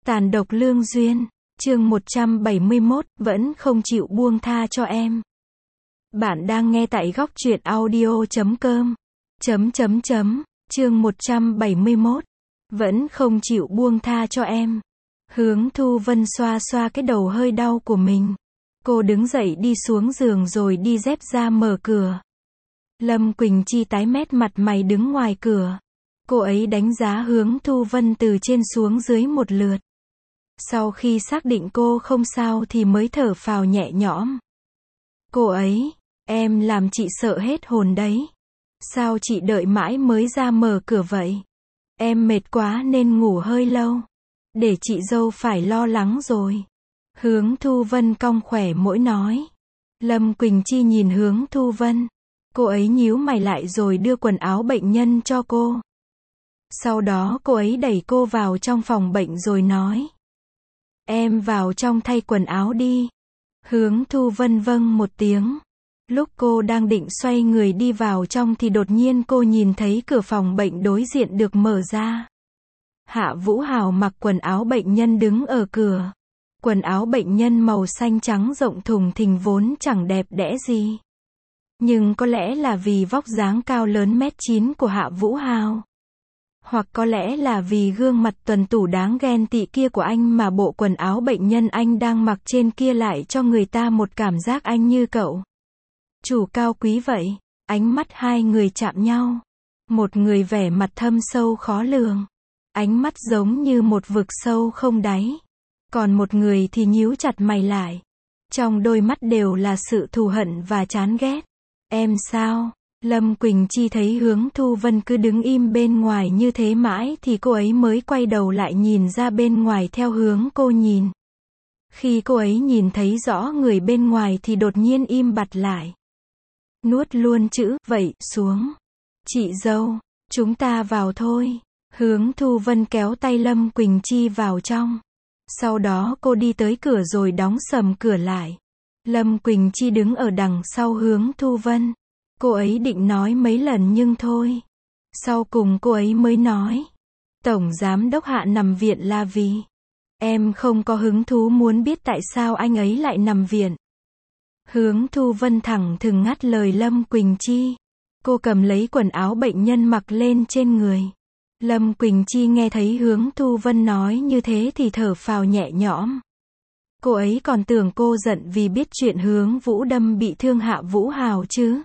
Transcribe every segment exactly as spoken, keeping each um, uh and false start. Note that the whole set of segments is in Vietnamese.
Tàn độc lương duyên, chương một trăm bảy mươi mốt, vẫn không chịu buông tha cho em. Bạn đang nghe tại góc truyện audio chấm com. Chấm chấm chấm, chương một trăm bảy mươi mốt, vẫn không chịu buông tha cho em. Hướng Thu Vân xoa xoa cái đầu hơi đau của mình. Cô đứng dậy đi xuống giường rồi đi dép ra mở cửa. Lâm Quỳnh Chi tái mét mặt mày đứng ngoài cửa. Cô ấy đánh giá Hướng Thu Vân từ trên xuống dưới một lượt. Sau khi xác định cô không sao thì mới thở phào nhẹ nhõm. Cô ấy, em làm chị sợ hết hồn đấy. Sao chị đợi mãi mới ra mở cửa vậy? Em mệt quá nên ngủ hơi lâu. Để chị dâu phải lo lắng rồi. Hướng Thu Vân cong khỏe mũi nói. Lâm Quỳnh Chi nhìn Hướng Thu Vân. Cô ấy nhíu mày lại rồi đưa quần áo bệnh nhân cho cô. Sau đó cô ấy đẩy cô vào trong phòng bệnh rồi nói. Em vào trong thay quần áo đi. Hướng Thu Vân vâng một tiếng. Lúc cô đang định xoay người đi vào trong thì đột nhiên cô nhìn thấy cửa phòng bệnh đối diện được mở ra. Hạ Vũ Hào mặc quần áo bệnh nhân đứng ở cửa. Quần áo bệnh nhân màu xanh trắng rộng thùng thình vốn chẳng đẹp đẽ gì. Nhưng có lẽ là vì vóc dáng cao lớn mét chín của Hạ Vũ Hào. Hoặc có lẽ là vì gương mặt tuần tủ đáng ghen tị kia của anh mà bộ quần áo bệnh nhân anh đang mặc trên kia lại cho người ta một cảm giác anh như cậu chủ cao quý vậy. Ánh mắt hai người chạm nhau. Một người vẻ mặt thâm sâu khó lường. Ánh mắt giống như một vực sâu không đáy. Còn một người thì nhíu chặt mày lại. Trong đôi mắt đều là sự thù hận và chán ghét. Em sao? Lâm Quỳnh Chi thấy Hướng Thu Vân cứ đứng im bên ngoài như thế mãi thì cô ấy mới quay đầu lại nhìn ra bên ngoài theo hướng cô nhìn. Khi cô ấy nhìn thấy rõ người bên ngoài thì đột nhiên im bặt lại. Nuốt luôn chữ vậy xuống. Chị dâu, chúng ta vào thôi. Hướng Thu Vân kéo tay Lâm Quỳnh Chi vào trong. Sau đó cô đi tới cửa rồi đóng sầm cửa lại. Lâm Quỳnh Chi đứng ở đằng sau Hướng Thu Vân. Cô ấy định nói mấy lần nhưng thôi. Sau cùng cô ấy mới nói. Tổng giám đốc Hạ nằm viện là vì em không có hứng thú muốn biết tại sao anh ấy lại nằm viện. Hướng Thu Vân thẳng thừng ngắt lời Lâm Quỳnh Chi. Cô cầm lấy quần áo bệnh nhân mặc lên trên người. Lâm Quỳnh Chi nghe thấy Hướng Thu Vân nói như thế thì thở phào nhẹ nhõm. Cô ấy còn tưởng cô giận vì biết chuyện Hướng Vũ Đâm bị thương Hạ Vũ Hào chứ.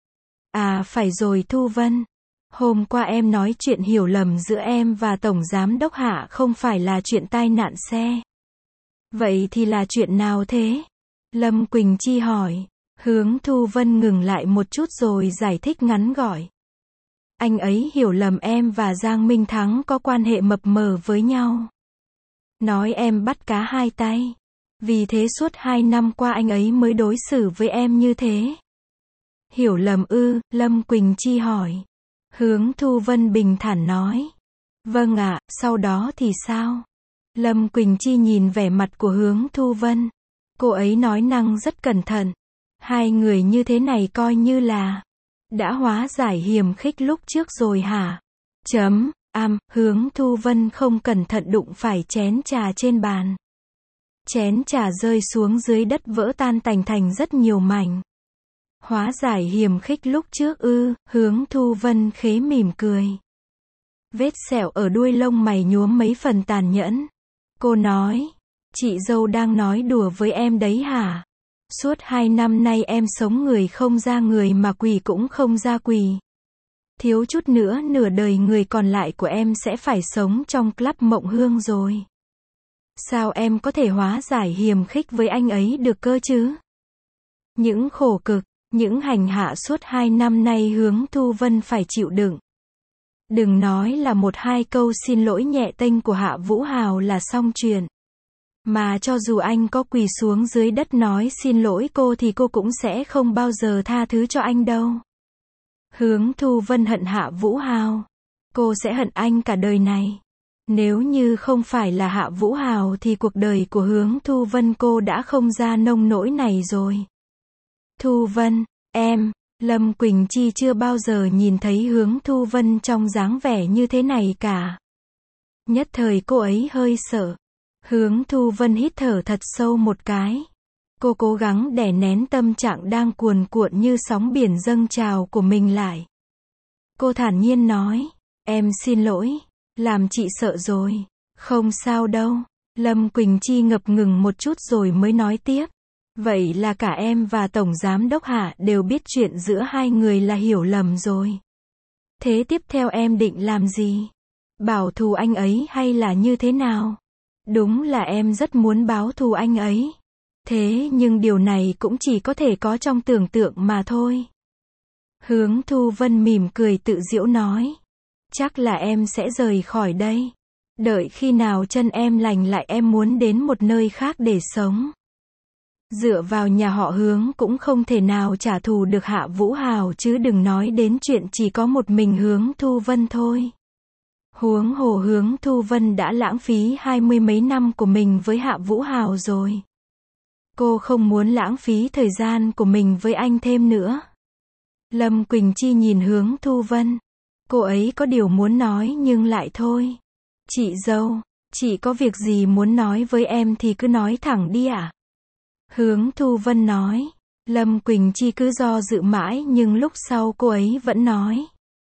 À phải rồi Thu Vân. Hôm qua em nói chuyện hiểu lầm giữa em và Tổng Giám Đốc Hạ không phải là chuyện tai nạn xe. Vậy thì là chuyện nào thế? Lâm Quỳnh Chi hỏi. Hướng Thu Vân ngừng lại một chút rồi giải thích ngắn gọn. Anh ấy hiểu lầm em và Giang Minh Thắng có quan hệ mập mờ với nhau. Nói em bắt cá hai tay. Vì thế suốt hai năm qua anh ấy mới đối xử với em như thế. Hiểu lầm ư? Lâm Quỳnh Chi hỏi. Hướng Thu Vân bình thản nói. Vâng ạ, sau đó thì sao? Lâm Quỳnh Chi nhìn vẻ mặt của Hướng Thu Vân. Cô ấy nói năng rất cẩn thận. Hai người như thế này coi như là đã hóa giải hiềm khích lúc trước rồi hả? Chấm, am, Hướng Thu Vân không cẩn thận đụng phải chén trà trên bàn. Chén trà rơi xuống dưới đất vỡ tan tành thành rất nhiều mảnh. Hóa giải hiềm khích lúc trước ư? Hướng Thu Vân khế mỉm cười. Vết sẹo ở đuôi lông mày nhuốm mấy phần tàn nhẫn. Cô nói, chị dâu đang nói đùa với em đấy hả? Suốt hai năm nay em sống người không ra người mà quỷ cũng không ra quỷ. Thiếu chút nữa nửa đời người còn lại của em sẽ phải sống trong club mộng hương rồi. Sao em có thể hóa giải hiềm khích với anh ấy được cơ chứ? Những khổ cực, những hành hạ suốt hai năm nay Hướng Thu Vân phải chịu đựng. Đừng nói là một hai câu xin lỗi nhẹ tênh của Hạ Vũ Hào là xong chuyện. Mà cho dù anh có quỳ xuống dưới đất nói xin lỗi cô thì cô cũng sẽ không bao giờ tha thứ cho anh đâu. Hướng Thu Vân hận Hạ Vũ Hào. Cô sẽ hận anh cả đời này. Nếu như không phải là Hạ Vũ Hào thì cuộc đời của Hướng Thu Vân cô đã không ra nông nỗi này rồi. Thu Vân, em, Lâm Quỳnh Chi chưa bao giờ nhìn thấy Hướng Thu Vân trong dáng vẻ như thế này cả. Nhất thời cô ấy hơi sợ. Hướng Thu Vân hít thở thật sâu một cái. Cô cố gắng đè nén tâm trạng đang cuồn cuộn như sóng biển dâng trào của mình lại. Cô thản nhiên nói, em xin lỗi, làm chị sợ rồi. Không sao đâu. Lâm Quỳnh Chi ngập ngừng một chút rồi mới nói tiếp. Vậy là cả em và Tổng Giám Đốc Hạ đều biết chuyện giữa hai người là hiểu lầm rồi. Thế tiếp theo em định làm gì? Bảo thù anh ấy hay là như thế nào? Đúng là em rất muốn báo thù anh ấy. Thế nhưng điều này cũng chỉ có thể có trong tưởng tượng mà thôi. Hướng Thu Vân mỉm cười tự giễu nói. Chắc là em sẽ rời khỏi đây. Đợi khi nào chân em lành lại em muốn đến một nơi khác để sống. Dựa vào nhà họ Hướng cũng không thể nào trả thù được Hạ Vũ Hào chứ đừng nói đến chuyện chỉ có một mình Hướng Thu Vân thôi. Huống hồ Hướng Thu Vân đã lãng phí hai mươi mấy năm của mình với Hạ Vũ Hào rồi. Cô không muốn lãng phí thời gian của mình với anh thêm nữa. Lâm Quỳnh Chi nhìn Hướng Thu Vân. Cô ấy có điều muốn nói nhưng lại thôi. Chị dâu, chị có việc gì muốn nói với em thì cứ nói thẳng đi ạ. À? Hướng Thu Vân nói. Lâm Quỳnh Chi cứ do dự mãi nhưng lúc sau cô ấy vẫn nói.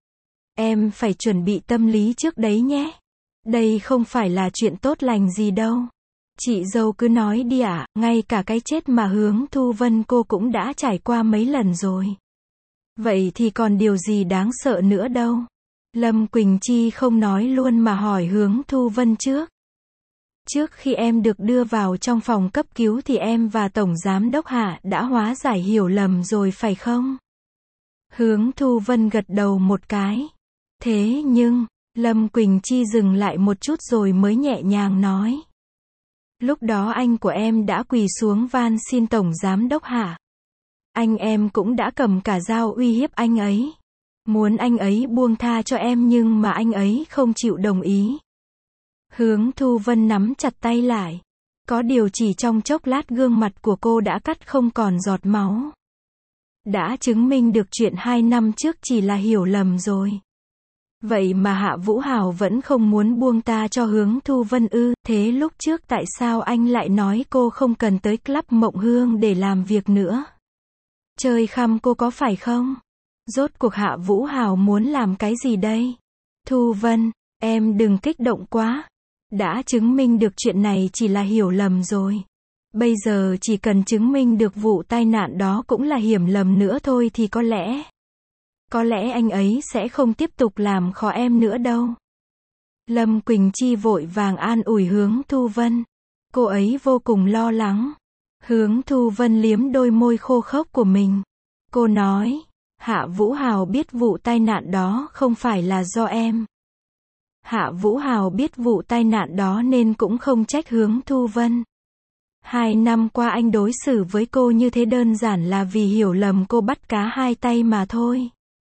Em phải chuẩn bị tâm lý trước đấy nhé. Đây không phải là chuyện tốt lành gì đâu. Chị dâu cứ nói đi ạ, à, ngay cả cái chết mà Hướng Thu Vân cô cũng đã trải qua mấy lần rồi. Vậy thì còn điều gì đáng sợ nữa đâu. Lâm Quỳnh Chi không nói luôn mà hỏi Hướng Thu Vân trước. Trước khi em được đưa vào trong phòng cấp cứu thì em và Tổng Giám Đốc Hạ đã hóa giải hiểu lầm rồi phải không? Hướng Thu Vân gật đầu một cái. Thế nhưng, Lâm Quỳnh Chi dừng lại một chút rồi mới nhẹ nhàng nói. Lúc đó anh của em đã quỳ xuống van xin Tổng Giám Đốc Hạ. Anh em cũng đã cầm cả dao uy hiếp anh ấy. Muốn anh ấy buông tha cho em nhưng mà anh ấy không chịu đồng ý. Hướng Thu Vân nắm chặt tay lại. Có điều chỉ trong chốc lát gương mặt của cô đã cắt không còn giọt máu. Đã chứng minh được chuyện hai năm trước chỉ là hiểu lầm rồi. Vậy mà Hạ Vũ Hào vẫn không muốn buông ta cho Hướng Thu Vân ư, thế lúc trước tại sao anh lại nói cô không cần tới Club Mộng Hương để làm việc nữa? Chơi khăm cô có phải không? Rốt cuộc Hạ Vũ Hào muốn làm cái gì đây? Thu Vân, em đừng kích động quá. Đã chứng minh được chuyện này chỉ là hiểu lầm rồi. Bây giờ chỉ cần chứng minh được vụ tai nạn đó cũng là hiểu lầm nữa thôi thì có lẽ... Có lẽ anh ấy sẽ không tiếp tục làm khó em nữa đâu. Lâm Quỳnh Chi vội vàng an ủi Hướng Thu Vân. Cô ấy vô cùng lo lắng. Hướng Thu Vân liếm đôi môi khô khốc của mình. Cô nói, Hạ Vũ Hào biết vụ tai nạn đó không phải là do em. Hạ Vũ Hào biết vụ tai nạn đó nên cũng không trách Hướng Thu Vân. Hai năm qua anh đối xử với cô như thế đơn giản là vì hiểu lầm cô bắt cá hai tay mà thôi.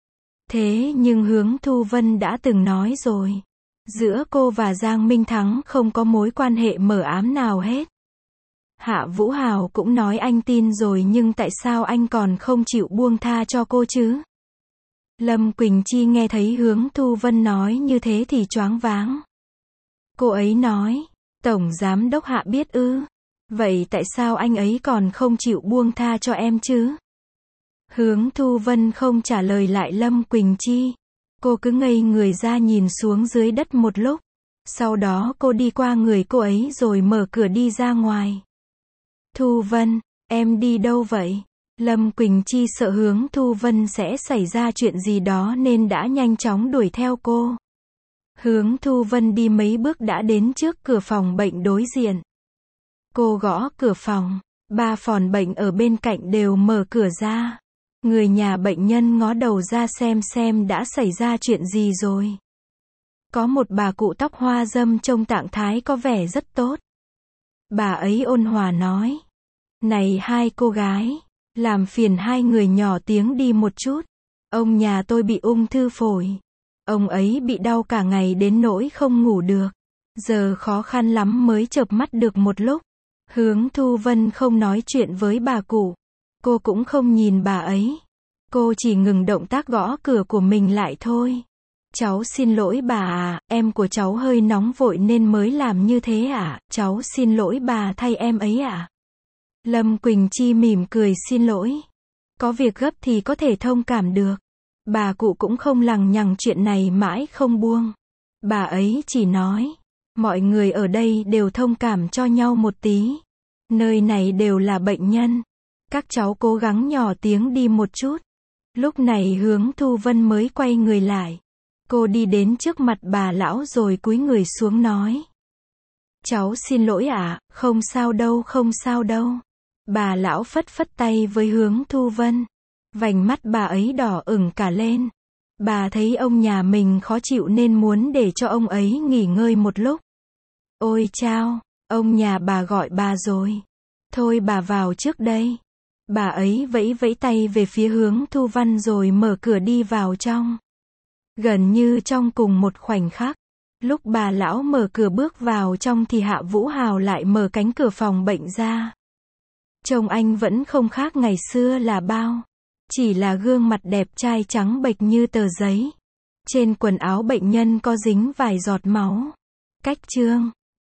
Thế nhưng Hướng Thu Vân đã từng nói rồi. Giữa cô và Giang Minh Thắng không có mối quan hệ mờ ám nào hết. Hạ Vũ Hào cũng nói anh tin rồi nhưng tại sao anh còn không chịu buông tha cho cô chứ? Lâm Quỳnh Chi nghe thấy Hướng Thu Vân nói như thế thì choáng váng. Cô ấy nói, Tổng Giám Đốc Hạ biết ư? Vậy tại sao anh ấy còn không chịu buông tha cho em chứ? Hướng Thu Vân không trả lời lại Lâm Quỳnh Chi. Cô cứ ngây người ra nhìn xuống dưới đất một lúc. Sau đó cô đi qua người cô ấy rồi mở cửa đi ra ngoài. Thu Vân, em đi đâu vậy? Lâm Quỳnh Chi sợ Hướng Thu Vân sẽ xảy ra chuyện gì đó nên đã nhanh chóng đuổi theo cô. Hướng Thu Vân đi mấy bước đã đến trước cửa phòng bệnh đối diện. Cô gõ cửa phòng. Ba phòng bệnh ở bên cạnh đều mở cửa ra. Người nhà bệnh nhân ngó đầu ra xem xem đã xảy ra chuyện gì rồi. Có một bà cụ tóc hoa râm trông trạng thái có vẻ rất tốt. Bà ấy ôn hòa nói. Này hai cô gái, làm phiền hai người nhỏ tiếng đi một chút. Ông nhà tôi bị ung thư phổi. Ông ấy bị đau cả ngày đến nỗi không ngủ được. Giờ khó khăn lắm mới chợp mắt được một lúc. Hướng Thu Vân không nói chuyện với bà cụ. Cô cũng không nhìn bà ấy. Cô chỉ ngừng động tác gõ cửa của mình lại thôi. Cháu xin lỗi bà à, em của cháu hơi nóng vội nên mới làm như thế ạ, cháu xin lỗi bà thay em ấy ạ. Lâm Quỳnh Chi mỉm cười xin lỗi. Có việc gấp thì có thể thông cảm được. Bà cụ cũng không lằng nhằng chuyện này mãi không buông. Bà ấy chỉ nói, mọi người ở đây đều thông cảm cho nhau một tí. Nơi này đều là bệnh nhân. Các cháu cố gắng nhỏ tiếng đi một chút. Lúc này Hướng Thu Vân mới quay người lại. Cô đi đến trước mặt bà lão rồi cúi người xuống nói. Cháu xin lỗi ạ, không sao đâu không sao đâu. Bà lão phất phất tay với Hướng Thu Vân. Vành mắt bà ấy đỏ ửng cả lên. Bà thấy ông nhà mình khó chịu nên muốn để cho ông ấy nghỉ ngơi một lúc. Ôi chao, ông nhà bà gọi bà rồi. Thôi bà vào trước đây. Bà ấy vẫy vẫy tay về phía Hướng Thu Vân rồi mở cửa đi vào trong. Gần như trong cùng một khoảnh khắc, lúc bà lão mở cửa bước vào trong thì Hạ Vũ Hào lại mở cánh cửa phòng bệnh ra. Trông anh vẫn không khác ngày xưa là bao. Chỉ là gương mặt đẹp trai trắng bệch như tờ giấy. Trên quần áo bệnh nhân có dính vài giọt máu. Cách chương